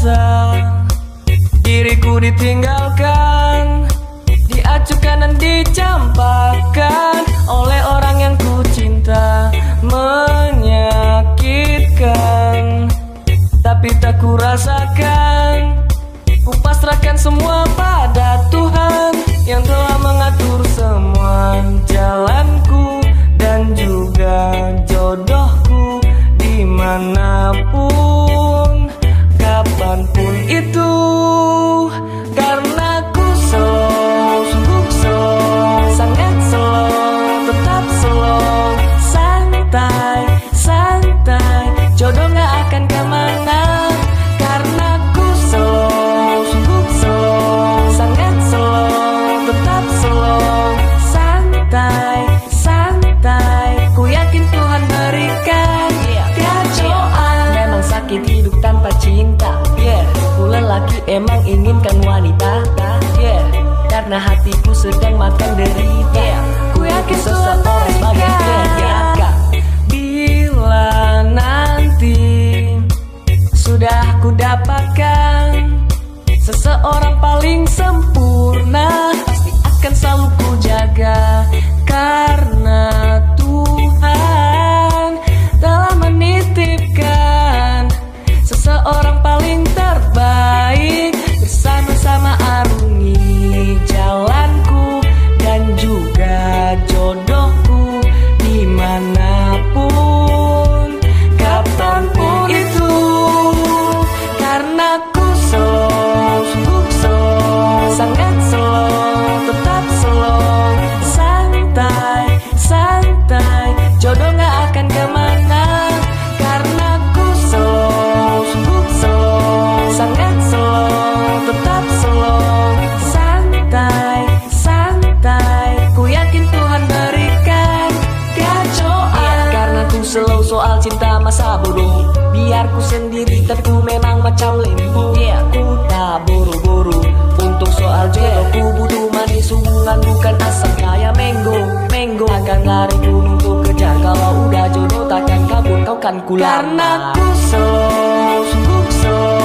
merasa diriku ditinggalkan, diacukan dan dicampakkan oleh orang yang ku cinta. Menyakitkan, tapi tak ku rasakan. Ku pasrahkan semua pada Tuhan yang telah mengatur semua jalanku dan juga jodohku dimanapun, kapanpun itu. Karena ku slow, sungguh slow, sangat slow, tetap slow, santai, santai, jodoh gak akan kemana. Karena ku slow, sungguh slow, sangat slow, tetap slow, santai, santai, ku yakin Tuhan berikan keajaiban. Memang sakit hidup tanpa cinta, ku lelaki emang inginkan wanita, karena hatiku sedang makan derita. Ku yakin seseorang sebagai penjaga. Bila nanti sudah ku dapatkan seseorang paling sempurna, pasti akan selalu ku jaga. Karena Tuhan telah menitipkan seseorang paling terbaik, bersama-sama arungi jalanku dan juga jodohku dimanapun, kapanpun itu. Karena ku slow, sungguh slow, sangat slow, tetap slow, santai, santai, jodoh gak akan kemana. Karena ku slow, sungguh slow, sangat slow, tetap slow, santai, santai, ku yakin Tuhan berikan keajaiban. Karena ku slow soal cinta masa bodoh, biar ku sendiri tapi ku memang macam lembu. Ku tak buru-buru untuk soal jodoh, ku butuh manis hubungan bukan asam kayak mango. Mango akan lari gunung untuk kejar, kalau udah jodoh takkan kabur kau kan ku lama. Karena ku slow, sungguh slow,